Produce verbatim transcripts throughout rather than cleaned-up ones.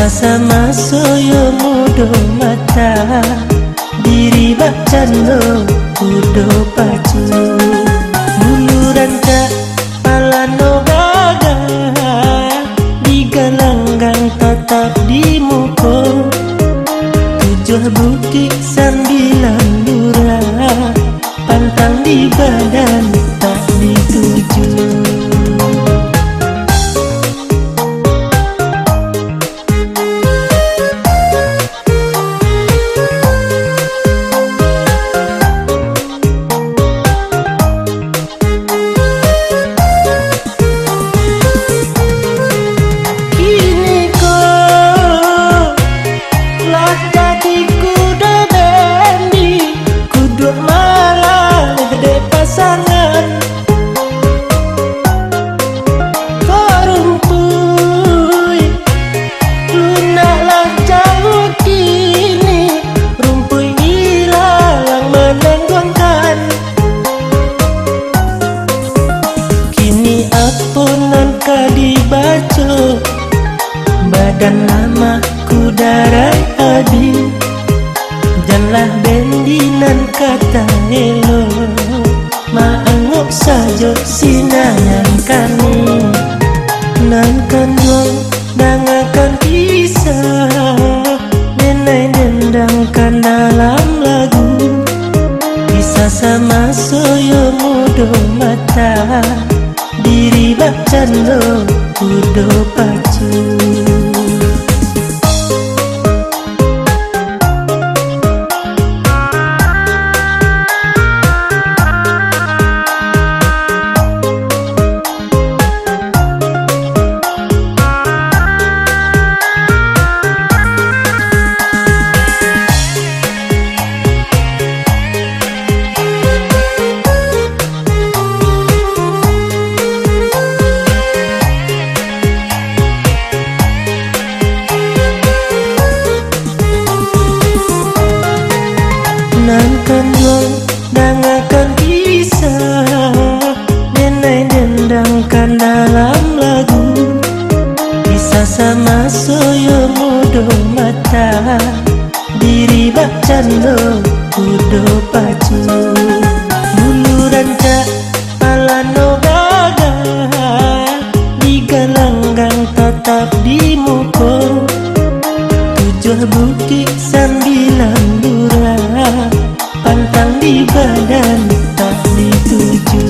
sama soyo mudo mata diri bacano kudo pacu muluran cak palano gaga digalanggang tetap di muko tujuh bukti sambilan lura pantang di badan tak dituju. Dibaco badan lama ku darai adi janlah bendinan kata elo maangok sajo sinayan kami nan kan dong dangakan kisah nenai dendangkan dalam lagu bisa sama soyo mudo mata diri bacano kudo pacu. Nankan dong dangakan kisah nenai dendangkan dalam lagu bisa sama soyo mudo mata diri bacano kudo pacu muluran cak palano gaga digalanggang tetap di muko tujuh bukti sambilan lura pantang di badan tak dituju.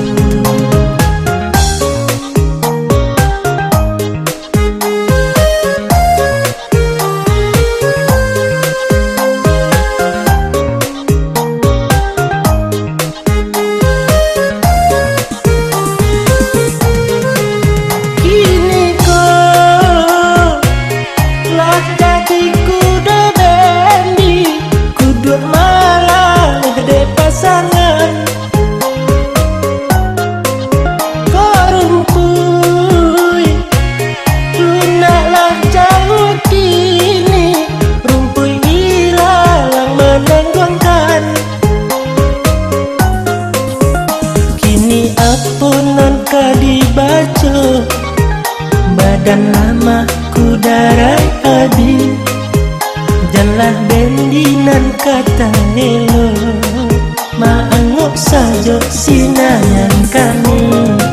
Dibaco badan lama ku darai adi janlah bendinan kata elo maangok sajo sinayan kami